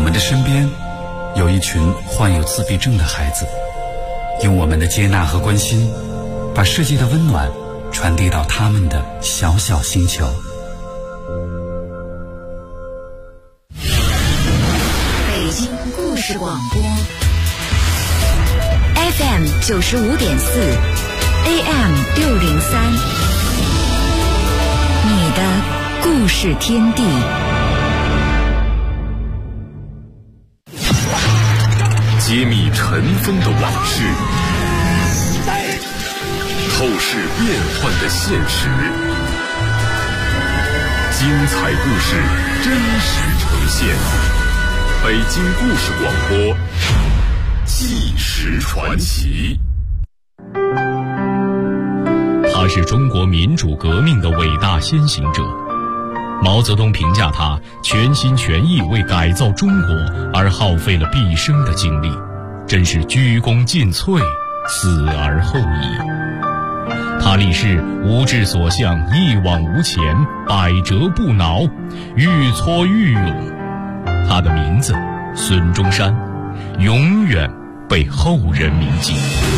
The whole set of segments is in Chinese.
们的身边有一群患有自闭症的孩子，用我们的接纳和关心，把世界的温暖传递到他们的小小星球。 北京故事广播 FM 95.4 AM 603，你的故事天地。 揭秘尘封的往事，透视变幻的现实，精彩故事真实呈现。北京故事广播，纪实传奇。 他是中国民主革命的伟大先行者。毛泽东评价他全心全意为改造中国而耗费了毕生的精力，真是鞠躬尽瘁，死而后已。他立誓无志所向，一往无前，百折不挠，愈挫愈勇。他的名字孙中山，永远被后人铭记。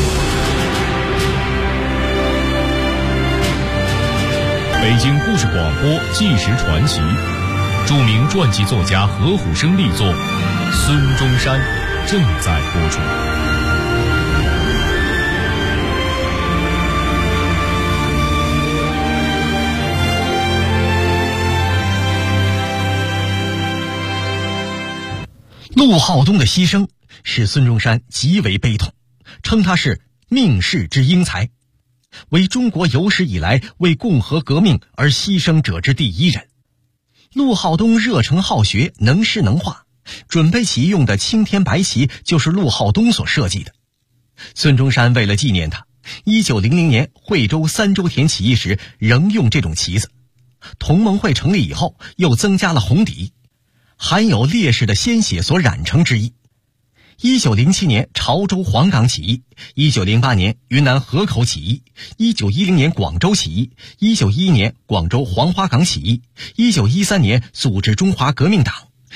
北京故事广播纪实传奇，著名传记作家何虎生力作《孙中山》正在播出。 陆浩东的牺牲使孙中山极为悲痛，称他是命世之英才，为中国有史以来为共和革命而牺牲者之第一人。陆浩东热诚好学，能诗能画，准备起义用的青天白旗就是陆浩东所设计的。孙中山为了纪念他，1900年惠州3州田起义时仍用这种旗子。同盟会成立以后，又增加了红底，含有烈士的鲜血所染成之意。1907年潮州黄冈起义，1908年云南河口起义，1910年广州起义，1911年广州黄花岗起义，1913年组织中华革命党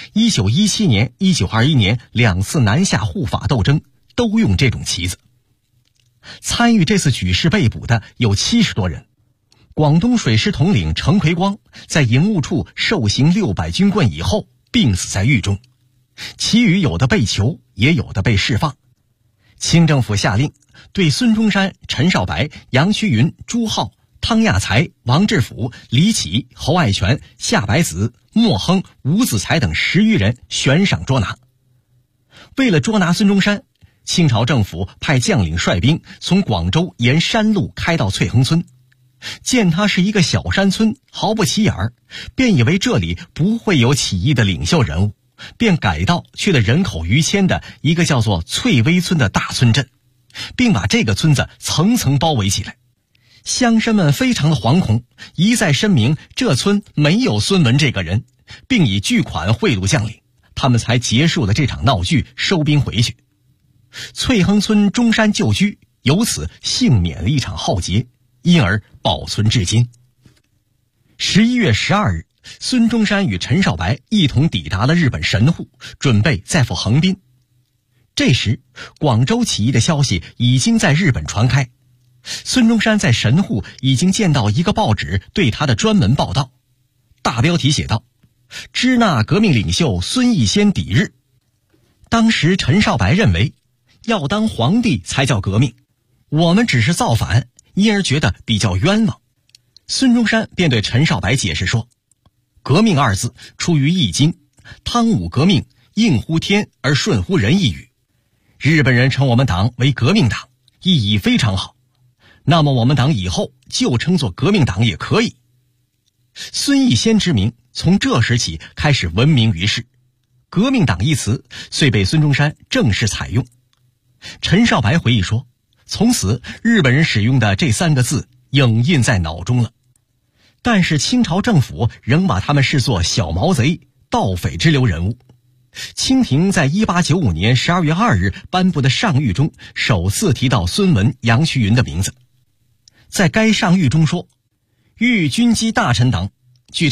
，1917年、1921年2次南下护法斗争都用这种旗子。参与这次举事被捕的有70多人。广东水师统领程奎光在营务处受刑600军棍以后病死在狱中，其余有的被囚，也有的被释放。清政府下令对孙中山、陈少白、杨衢云、朱浩、汤亚才、王志甫、李启、侯爱全、夏白子、莫亨、吴子才等10余人悬赏捉拿。为了捉拿孙中山，清朝政府派将领率兵从广州沿山路开到翠亨村，见他是一个小山村，毫不起眼儿，便以为这里不会有起义的领袖人物，便改道去了人口逾千的一个叫做翠微村的大村镇，并把这个村子层层包围起来。乡绅们非常的惶恐，一再声明这村没有孙文这个人，并以巨款贿赂将领，他们才结束了这场闹剧，收兵回去。翠亨村中山旧居由此幸免了一场浩劫，因而保存至今。11月12日，孙中山与陈少白一同抵达了日本神户，准备再赴横滨。这时，广州起义的消息已经在日本传开。孙中山在神户已经见到一个报纸对他的专门报道，大标题写道：支那革命领袖孙逸仙抵日。当时陈少白认为，要当皇帝才叫革命，我们只是造反，因而觉得比较冤枉。孙中山便对陈少白解释说，革命二字出于易经，汤武革命应乎天而顺乎人一语，日本人称我们党为革命党，意义非常好，那么我们党以后就称作革命党也可以。孙逸仙之名从这时起开始闻名于世，革命党一词遂被孙中山正式采用。陈少白回忆说，从此日本人使用的这3个字影印在脑中了。但是清朝政府仍把他们视作小毛贼、盗匪之流人物。清廷在1895年12月2日颁布的上谕中首次提到孙文、杨衢云的名字。在该上谕中说，豫军机大臣等据称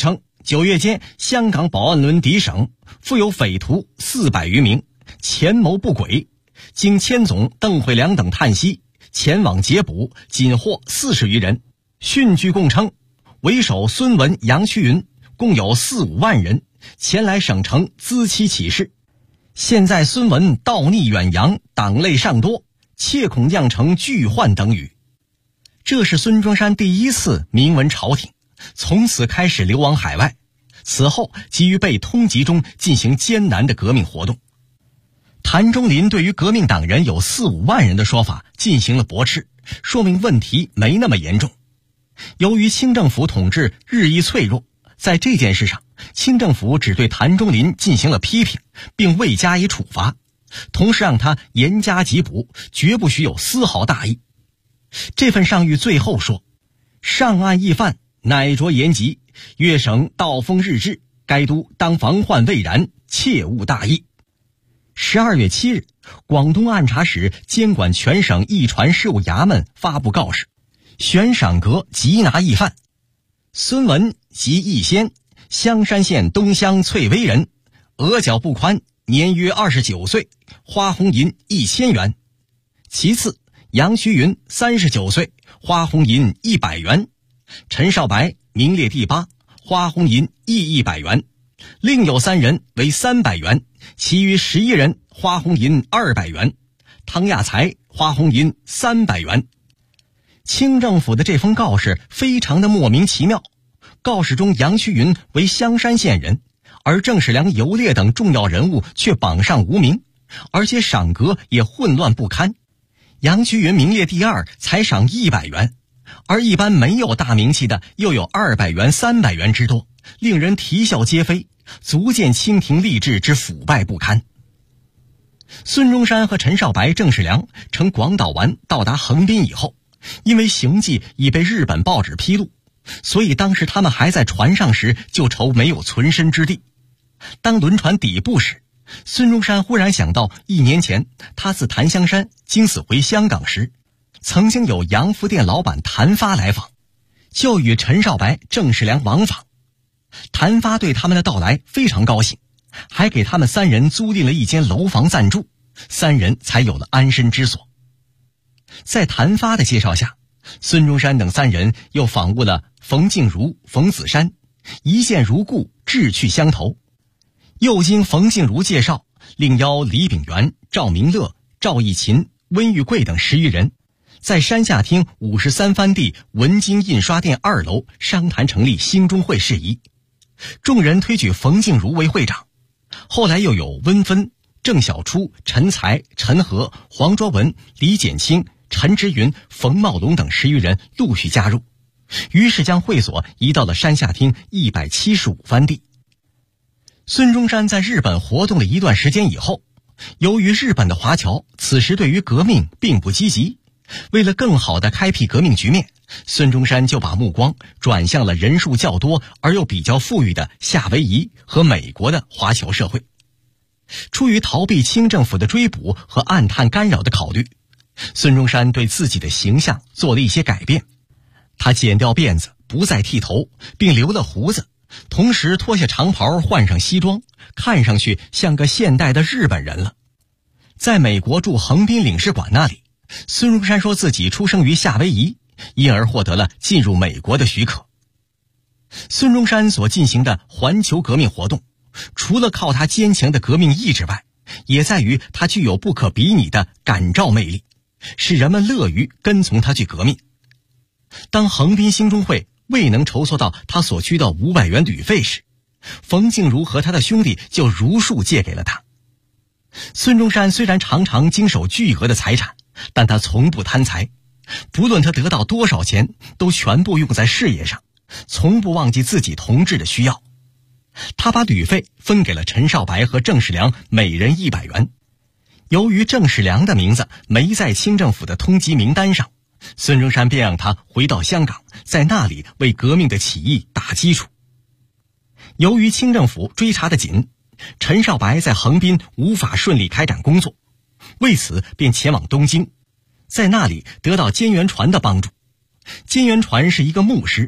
9月间，香港保安轮敌省，附有匪徒400余名，潜谋不轨。经千总邓惠良等探悉，前往劫捕，仅获40余人。讯据供称，为首孙文、杨衢云共有4-5万人前来省城资期起事。现在孙文盗逆远扬，党类尚多，切恐酿成巨患等语。这是孙中山第一次明闻朝廷，从此开始流亡海外，此后急于被通缉中进行艰难的革命活动。谭中麟对于革命党人有4-5万人的说法进行了驳斥，说明问题没那么严重。由于清政府统治日益脆弱，在这件事上，清政府只对谭中麟进行了批评，并未加以处罚，同时让他严加缉捕，绝不许有丝毫大意。这份上谕最后说，上案议犯乃着严缉，粤省盗风日至，该都当防患未然，切勿大意。12月7日，广东按察使监管全省驿传事务衙门发布告示，悬赏阁缉拿议犯。孙文即义先，香山县东乡翠微人，额角不宽，年约29岁，花红银1000元。其次，杨衢云39岁，花红银100元。陈少白名列第8，花红银亦100元。另有3人为300元，其余11人花红银200元。汤亚才花红银300元。清政府的这封告示非常的莫名其妙。告示中杨衢云为香山县人，而郑世良、游烈等重要人物却榜上无名，而且赏格也混乱不堪。杨衢云名列第2，才赏100元，而一般没有大名气的又有200元、300元之多，令人啼笑皆非，足见清廷吏治之腐败不堪。孙中山和陈少白、郑世良乘广岛丸到达横滨以后，因为行迹已被日本报纸披露，所以当时他们还在船上时就愁没有存身之地。当轮船底部时，孙中山忽然想到1年前他自檀香山经此回香港时，曾经有洋服店老板谭发来访，就与陈少白、郑世良往访。谭发对他们的到来非常高兴，还给他们3人租赁了一间楼房暂住，3人才有了安身之所。在谭发的介绍下，孙中山等3人又访问了冯静茹、冯子山，一见如故，志趣相投。又经冯静茹介绍，另邀李炳元、赵明乐、赵义勤、温玉贵等10余人，在山下厅53番地文经印刷店2楼商谈成立兴中会事宜。众人推举冯静茹为会长，后来又有温芬、郑小初、陈才、陈和、黄卓文、李简清、陈之云、冯茂龙等10余人陆续加入，于是将会所移到了山下厅175番地。孙中山在日本活动了一段时间以后，由于日本的华侨此时对于革命并不积极，为了更好地开辟革命局面，孙中山就把目光转向了人数较多而又比较富裕的夏威夷和美国的华侨社会。出于逃避清政府的追捕和暗探干扰的考虑，孙中山对自己的形象做了一些改变。他剪掉辫子，不再剃头，并留了胡子，同时脱下长袍，换上西装，看上去像个现代的日本人了。在美国驻横滨领事馆那里，孙中山说自己出生于夏威夷，因而获得了进入美国的许可。孙中山所进行的环球革命活动，除了靠他坚强的革命意志外，也在于他具有不可比拟的感召魅力，使人们乐于跟从他去革命。当横滨兴中会未能筹措到他所需的500元旅费时，冯静茹和他的兄弟就如数借给了他。孙中山虽然常常经手巨额的财产，但他从不贪财，不论他得到多少钱，都全部用在事业上，从不忘记自己同志的需要。他把旅费分给了陈少白和郑世良每人100元。由于郑世良的名字没在清政府的通缉名单上，孙中山便让他回到香港，在那里为革命的起义打基础。由于清政府追查得紧，陈少白在横滨无法顺利开展工作，为此便前往东京，在那里得到菅原传的帮助。菅原传是一个牧师，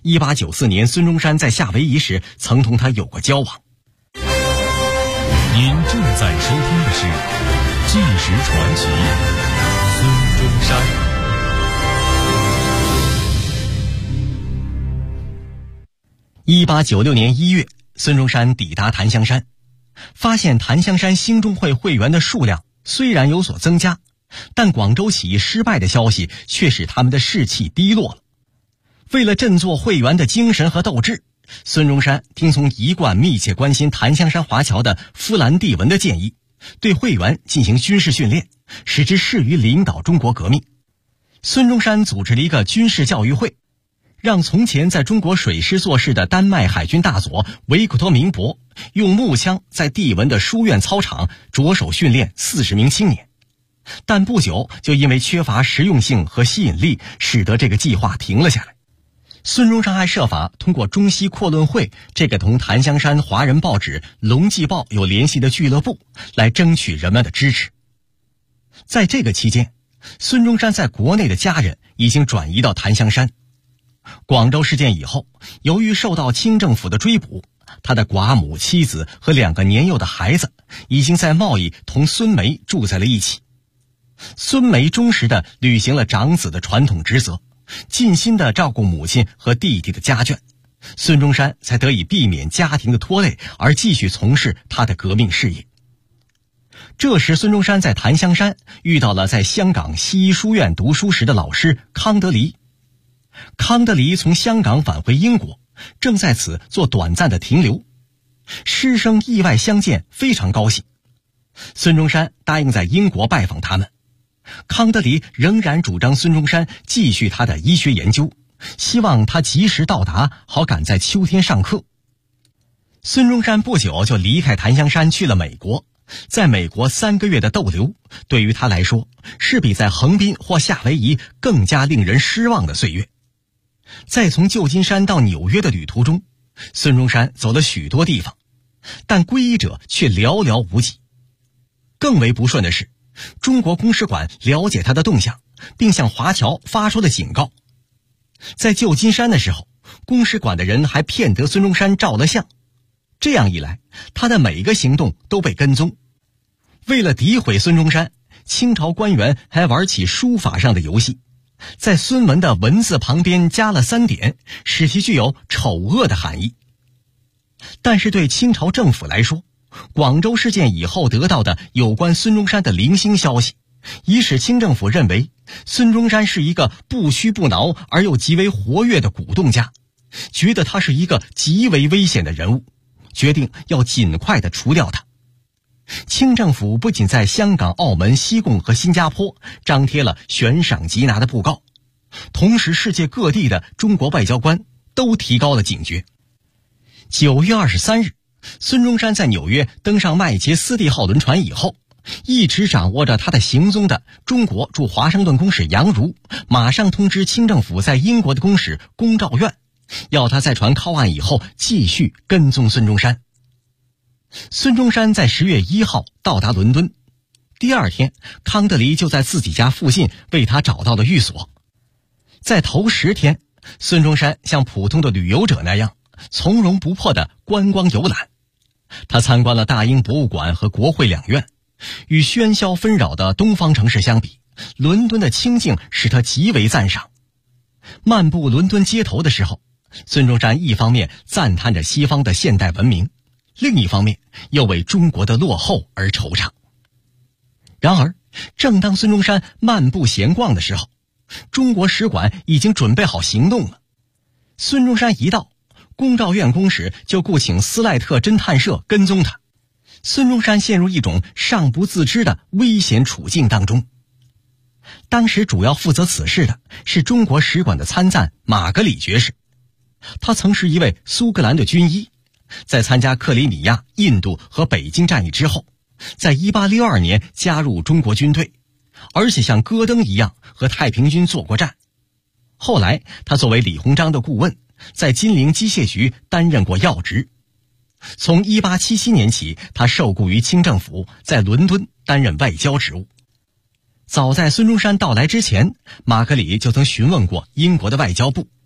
1894年孙中山在夏威夷时曾同他有过交往。 您正在收听的是《纪实传奇》孙中山。 1896年1月，孙中山抵达檀香山，发现檀香山兴中会会员的数量虽然有所增加，但广州起义失败的消息却使他们的士气低落了。为了振作会员的精神和斗志，孙中山听从一贯密切关心檀香山华侨的夫兰蒂文的建议，对会员进行军事训练，使之适于领导中国革命。孙中山组织了一个军事教育会，让从前在中国水师做事的丹麦海军大佐维克托·明博用木枪在蒂文的书院操场着手训练40名青年，但不久就因为缺乏实用性和吸引力，使得这个计划停了下来。孙中山还设法通过中西阔论会这个同檀香山华人报纸《龙记报》有联系的俱乐部来争取人们的支持。在这个期间，孙中山在国内的家人已经转移到檀香山。广州事件以后，由于受到清政府的追捕，他的寡母、妻子和2个年幼的孩子已经在贸易同孙梅住在了一起。孙梅忠实地履行了长子的传统职责，尽心地照顾母亲和弟弟的家眷，孙中山才得以避免家庭的拖累，而继续从事他的革命事业。这时孙中山在檀香山遇到了在香港西医书院读书时的老师康德黎。康德黎从香港返回英国，正在此做短暂的停留，师生意外相见，非常高兴。孙中山答应在英国拜访他们。康德黎仍然主张孙中山继续他的医学研究，希望他及时到达，好赶在秋天上课。孙中山不久就离开檀香山去了美国，在美国3个月的逗留，对于他来说是比在横滨或夏威夷更加令人失望的岁月。在从旧金山到纽约的旅途中，孙中山走了许多地方，但皈依者却寥寥无几。更为不顺的是，中国公使馆了解他的动向，并向华侨发出了警告。在旧金山的时候，公使馆的人还骗得孙中山照了相，这样一来，他的每一个行动都被跟踪。为了诋毁孙中山，清朝官员还玩起书法上的游戏，在孙文的文字旁边加了3点，使其具有丑恶的含义。但是对清朝政府来说，广州事件以后得到的有关孙中山的零星消息，已使清政府认为孙中山是一个不屈不挠而又极为活跃的鼓动家，觉得他是一个极为危险的人物，决定要尽快地除掉他。清政府不仅在香港、澳门、西贡和新加坡张贴了悬赏缉拿的布告，同时世界各地的中国外交官都提高了警觉。9月23日，孙中山在纽约登上麦杰斯蒂号轮船以后，一直掌握着他的行踪的中国驻华盛顿公使杨儒马上通知清政府在英国的公使龚兆苑，要他在船靠岸以后继续跟踪孙中山。孙中山在10月1号到达伦敦，第2天，康德黎就在自己家附近为他找到了寓所。在头10天，孙中山像普通的旅游者那样从容不迫地观光游览。他参观了大英博物馆和国会2院，与喧嚣纷扰的东方城市相比，伦敦的清静使他极为赞赏。漫步伦敦街头的时候，孙中山一方面赞叹着西方的现代文明，另一方面又为中国的落后而惆怅。然而，正当孙中山漫步闲逛的时候，中国使馆已经准备好行动了。孙中山一到，龚兆苑公使就雇请斯赖特侦探社跟踪他。孙中山陷入一种尚不自知的危险处境当中。当时主要负责此事的是中国使馆的参赞马格里爵士，他曾是一位苏格兰的军医，在参加克里米亚、印度和北京战役之后，在1862年加入中国军队，而且像戈登一样和太平军做过战。后来他作为李鸿章的顾问，在金陵机械局担任过要职。从1877年起，他受雇于清政府，在伦敦担任外交职务。早在孙中山到来之前，马格里就曾询问过英国的外交部，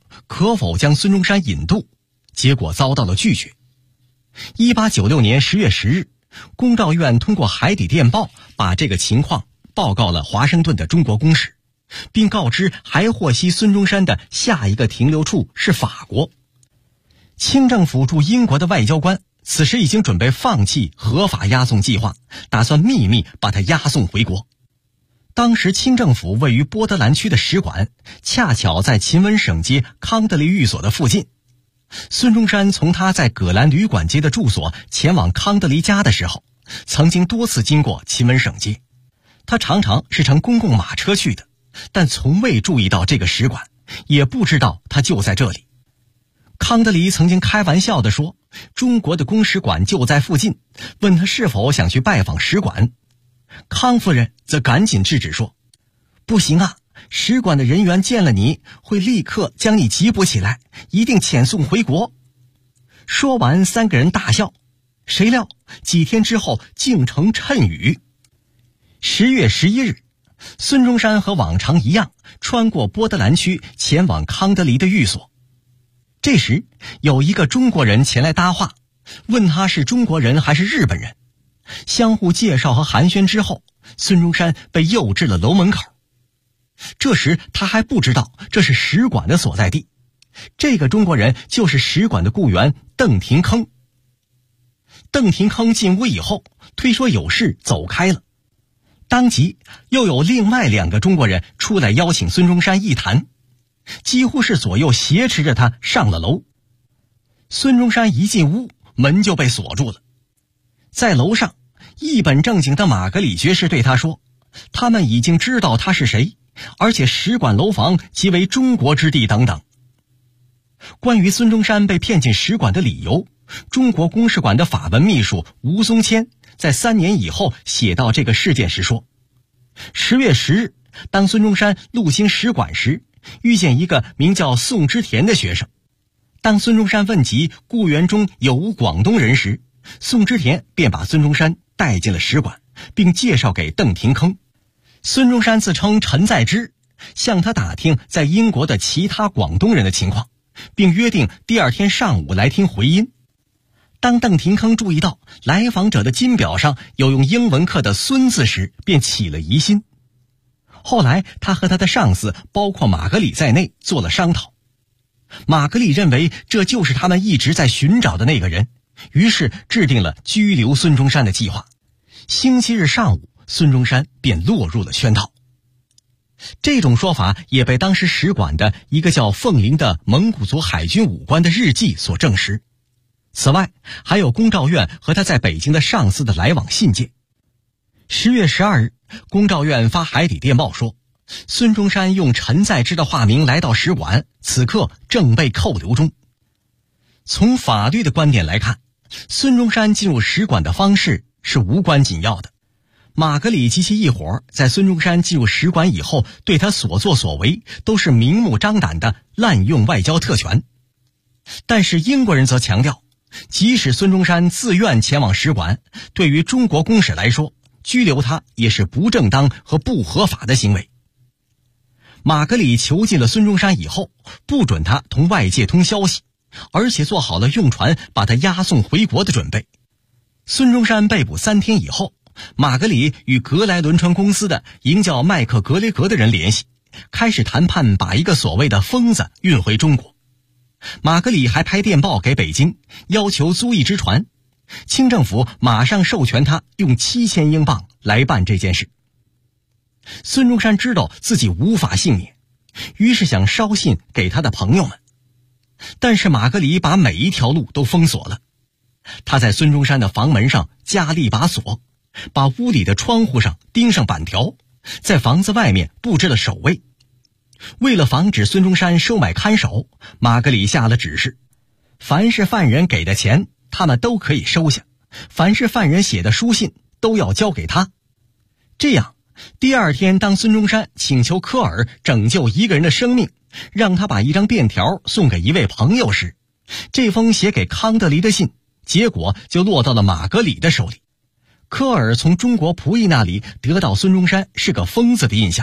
可否将孙中山引渡，结果遭到了拒绝。1896年10月10日，公照院通过海底电报把这个情况报告了华盛顿的中国公使，并告知还获悉孙中山的下一个停留处是法国。清政府驻英国的外交官此时已经准备放弃合法押送计划，打算秘密把他押送回国。当时清政府位于波德兰区的使馆恰巧在秦文省街康德利寓所的附近。孙中山从他在葛兰旅馆街的住所前往康德利家的时候，曾经多次经过秦文省街。他常常是乘公共马车去的，但从未注意到这个使馆，也不知道他就在这里。康德黎曾经开玩笑地说，中国的公使馆就在附近，问他是否想去拜访使馆。康夫人则赶紧制止说，不行啊，使馆的人员见了你会立刻将你缉捕起来，一定遣送回国。说完，三个人大笑。谁料几天之后竟成谶语。10月11日，孙中山和往常一样穿过波德兰区前往康德黎的寓所。这时有一个中国人前来搭话，问他是中国人还是日本人。相互介绍和寒暄之后，孙中山被诱至了楼门口。这时他还不知道这是使馆的所在地，这个中国人就是使馆的雇员邓廷铿。邓廷铿进屋以后推说有事走开了，当即又有另外2个中国人出来邀请孙中山一谈，几乎是左右挟持着他上了楼。孙中山一进屋，门就被锁住了。在楼上，一本正经的马格里爵士对他说，他们已经知道他是谁，而且使馆楼房即为中国之地等等。关于孙中山被骗进使馆的理由，中国公使馆的法文秘书吴松谦在3年以后写到这个事件时说，10月10日，当孙中山路经使馆时，遇见一个名叫宋之田的学生。当孙中山问及雇员中有无广东人时，宋之田便把孙中山带进了使馆，并介绍给邓廷铿。孙中山自称陈在之，向他打听在英国的其他广东人的情况，并约定第2天上午来听回音。当邓廷铿注意到来访者的金表上有用英文刻的孙字时，便起了疑心。后来他和他的上司包括马格里在内做了商讨，马格里认为这就是他们一直在寻找的那个人，于是制定了拘留孙中山的计划。星期日上午，孙中山便落入了圈套。这种说法也被当时使馆的一个叫凤林的蒙古族海军武官的日记所证实。此外，还有公照院和他在北京的上司的来往信件。10月12日，公照院发海底电报说，孙中山用陈在之的化名来到使馆，此刻正被扣留中。从法律的观点来看，孙中山进入使馆的方式是无关紧要的。马格里及其一伙在孙中山进入使馆以后，对他所作所为都是明目张胆的滥用外交特权。但是英国人则强调，即使孙中山自愿前往使馆，对于中国公使来说，拘留他也是不正当和不合法的行为。马格里囚禁了孙中山以后，不准他同外界通消息，而且做好了用船把他押送回国的准备。孙中山被捕3天以后，马格里与格莱轮船公司的一个叫麦克格雷格的人联系，开始谈判把一个所谓的疯子运回中国。马格里还拍电报给北京，要求租一只船。清政府马上授权他用7000英镑来办这件事。孙中山知道自己无法幸免，于是想捎信给他的朋友们。但是马格里把每一条路都封锁了。他在孙中山的房门上加了一把锁，把屋里的窗户上钉上板条，在房子外面布置了守卫。为了防止孙中山收买看守，马格里下了指示，凡是犯人给的钱他们都可以收下，凡是犯人写的书信都要交给他。这样，第2天当孙中山请求科尔拯救一个人的生命，让他把一张便条送给一位朋友时，这封写给康德黎的信结果就落到了马格里的手里。科尔从中国仆役那里得到孙中山是个疯子的印象，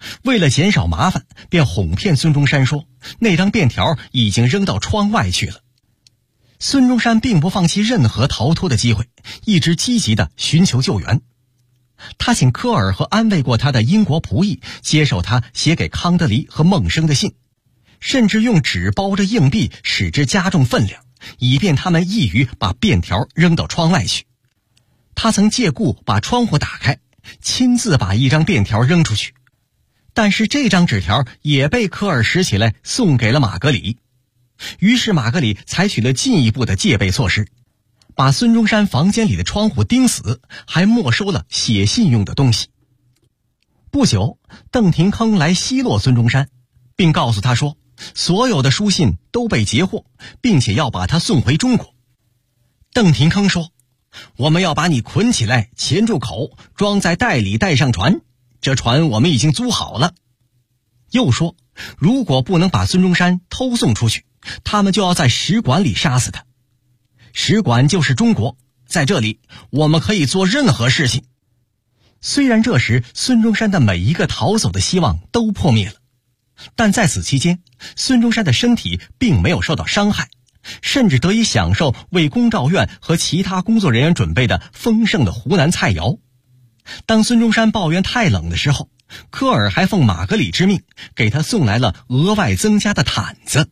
为了减少麻烦，便哄骗孙中山说那张便条已经扔到窗外去了。孙中山并不放弃任何逃脱的机会，一直积极地寻求救援。他请科尔和安慰过他的英国仆役接受他写给康德黎和孟生的信，甚至用纸包着硬币，使之加重分量，以便他们易于把便条扔到窗外去。他曾借故把窗户打开，亲自把一张便条扔出去，但是这张纸条也被科尔拾起来送给了马格里。于是马格里采取了进一步的戒备措施，把孙中山房间里的窗户钉死，还没收了写信用的东西。不久，邓廷铿来奚落孙中山，并告诉他说所有的书信都被截获，并且要把他送回中国。邓廷铿说，我们要把你捆起来，钳住口，装在袋里带上船，这船我们已经租好了。又说，如果不能把孙中山偷送出去，他们就要在使馆里杀死他。使馆就是中国，在这里我们可以做任何事情。虽然这时孙中山的每一个逃走的希望都破灭了，但在此期间，孙中山的身体并没有受到伤害，甚至得以享受为宫兆院和其他工作人员准备的丰盛的湖南菜肴。当孙中山抱怨太冷的时候，科尔还奉马格里之命给他送来了额外增加的毯子。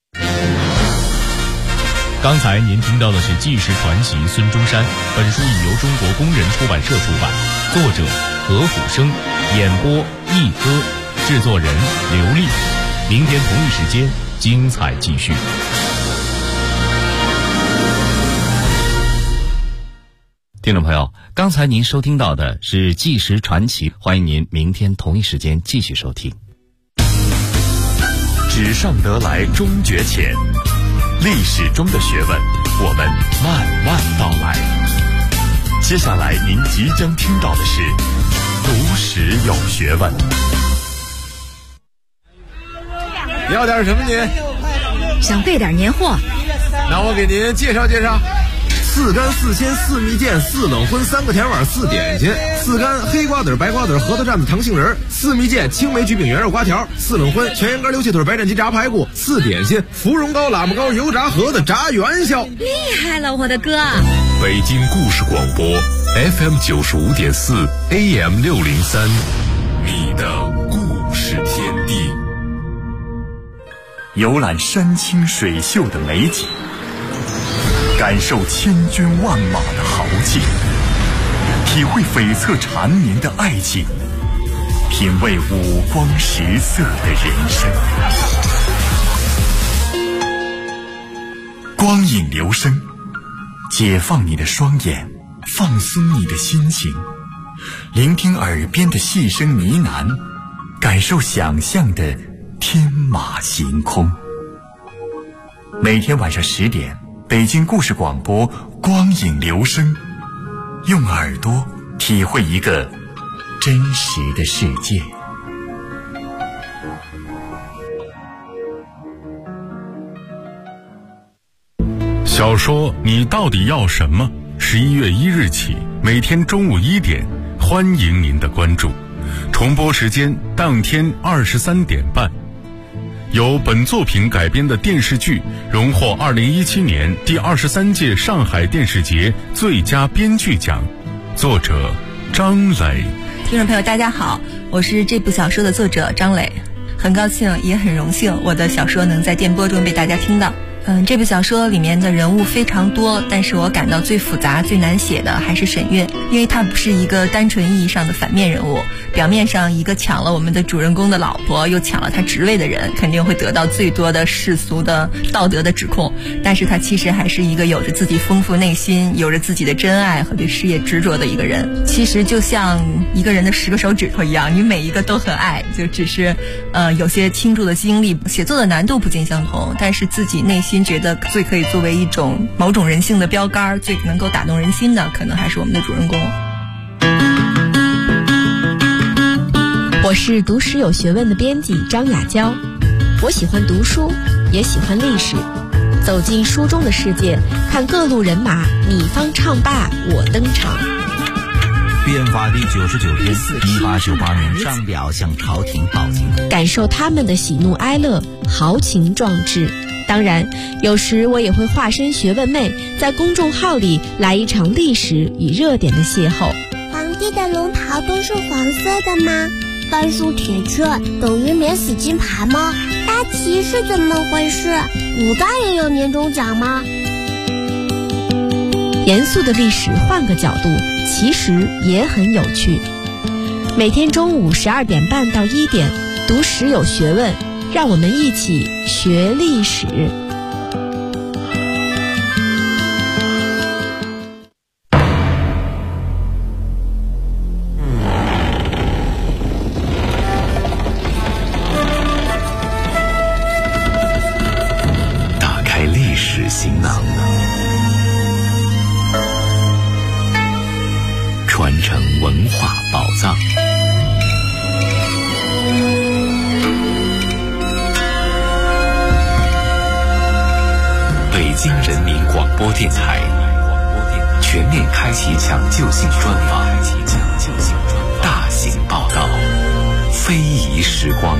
刚才您听到的是纪实传奇孙中山，本书已由中国工人出版社出版，作者何虎生，演播一哥，制作人刘丽。明天同一时间精彩继续。 听众朋友，刚才您收听到的是纪实传奇，欢迎您明天同一时间继续收听。 纸上得来终觉浅，历史中的学问，我们慢慢道来。接下来您即将听到的是读史有学问。 你要点什么您？ 想备点年货。 那我给您介绍介绍。4干4鲜4蜜饯4冷荤3个甜碗4点心，4干黑瓜子白瓜子核桃蘸子糖杏仁，4蜜饯青梅焗饼圆肉瓜条，4冷荤全羊肝溜气腿白斩鸡炸排骨，4点心芙蓉糕喇嘛糕油炸盒子炸元宵。 厉害了，我的哥！ 北京故事广播 FM 95.4 AM 603，你的故事天地。游览山清水秀的美景，感受千军万马的豪劲，体会悱恻缠绵的爱情，品味五光十色的人生。光影留声，解放你的双眼，放松你的心情，聆听耳边的细声呢喃，感受想象的天马行空。每天晚上10点，北京故事广播光影留声，用耳朵体会一个真实的世界。 小说你到底要什么？11月1日起，每天中午1点，欢迎您的关注。重播时间当天23点半。由本作品改编的电视剧荣获2017年第23届上海电视节最佳编剧奖，作者张磊。 听众朋友大家好，我是这部小说的作者张磊，很高兴也很荣幸我的小说能在电波中被大家听到。这部小说里面的人物非常多，但是我感到最复杂最难写的还是沈月，因为她不是一个单纯意义上的反面人物，表面上一个抢了我们的主人公的老婆又抢了他职位的人，肯定会得到最多的世俗的道德的指控，但是他其实还是一个有着自己丰富内心，有着自己的真爱和对事业执着的一个人。其实就像一个人的10个手指头一样，你每一个都很爱，就只是有些倾注的精力，写作的难度不尽相同，但是自己内心觉得最可以作为一种某种人性的标杆，最能够打动人心的，可能还是我们的主人公。 我是读史有学问的编辑张雅娇，我喜欢读书，也喜欢历史，走进书中的世界，看各路人马你方唱罢我登场。 编发第99篇，1898年上表向朝廷报警， 感受他们的喜怒哀乐，豪情壮志。当然，有时我也会化身学问妹，在公众号里来一场历史与热点的邂逅。 皇帝的龙袍都是黄色的吗？半数铁券等于免死金牌吗？大旗是怎么回事？古代也有年终奖吗？ 严肃的历史换个角度，其实也很有趣。每天中午12点半到1点，读史有学问，让我们一起学历史。 打开历史行囊，传承文化宝藏。北京人民广播电台全面开启抢救性专访，大型报道，非遗时光。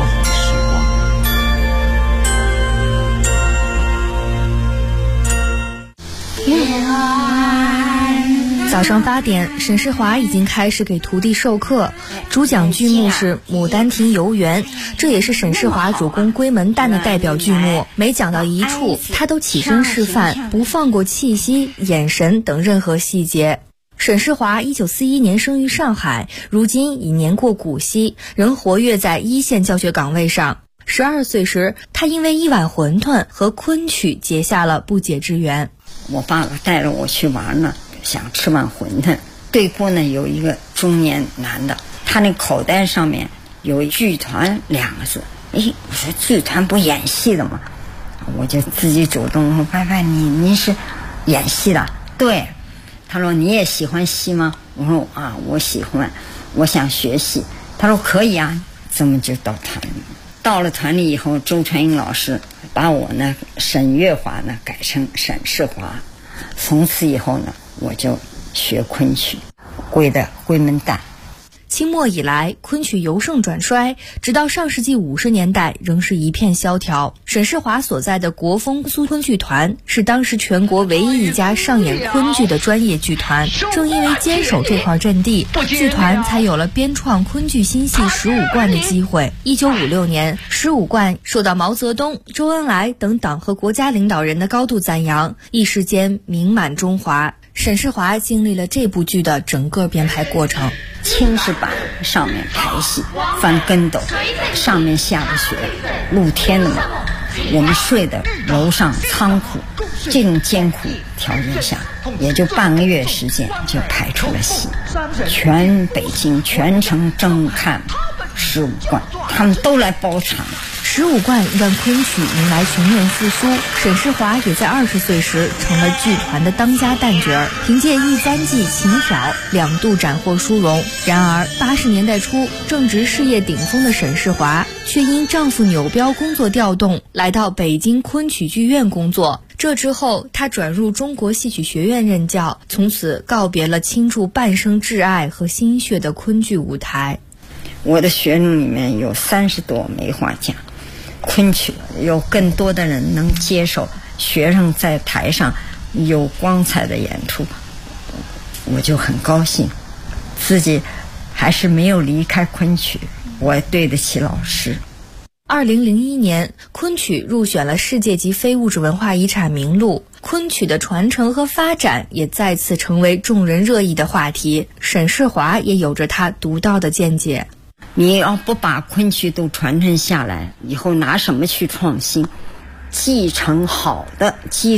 早上8点，沈世华已经开始给徒弟授课，主讲剧目是《牡丹亭游园》，这也是沈世华主攻闺门旦的代表剧目。每讲到一处，他都起身示范，不放过气息、眼神等任何细节。沈世华1941年生于上海，如今已年过古稀，仍活跃在一线教学岗位上。12岁时，他因为一碗馄饨和昆曲结下了不解之缘。 我爸爸带着我去玩呢，想吃碗馄饨。对过呢有一个中年男的，他那口袋上面有剧团2个字。我说剧团不演戏的吗？我就自己主动说：“伯伯，您是演戏的？”对。他说：“你也喜欢戏吗？”我说：“啊，我喜欢，我想学戏。”他说：“可以啊。”这么就到团里。到了团里以后，周传英老师把我呢沈月华呢改成沈世华。从此以后呢，我就学昆曲，归的闺门旦。清末以来，昆曲由盛转衰，直到上世纪50年代仍是一片萧条。沈世华所在的国风苏昆剧团是当时全国唯一一家上演昆剧的专业剧团。正因为坚守这块阵地，剧团才有了编创昆剧新戏15贯的机会。1956年，15贯受到毛泽东、周恩来等党和国家领导人的高度赞扬，一时间名满中华。沈世华经历了这部剧的整个编排过程。青石板上面排戏，翻跟斗，上面下着雪，露天的嘛。我们睡的楼上仓库，这种艰苦条件下，也就半个月时间就排出了戏。全北京全城争看15贯，他们都来包场。15贯让昆曲迎来全面复苏，沈世华也在20岁时成了剧团的当家旦角儿，凭借一簪记琴挑2度斩获殊荣。然而80年代初，正值事业顶峰的沈世华却因丈夫扭标工作调动，来到北京昆曲剧院工作。这之后，他转入中国戏曲学院任教，从此告别了倾注半生挚爱和心血的昆剧舞台。我的学生里面有30多枚画家，昆曲有更多的人能接受学生在台上有光彩的演出，我就很高兴。自己还是没有离开昆曲，我对得起老师。2001年，昆曲入选了世界级非物质文化遗产名录，昆曲的传承和发展也再次成为众人热议的话题。沈世华也有着他独到的见解。你要不把昆曲都传承下来，以后拿什么去创新？继承好的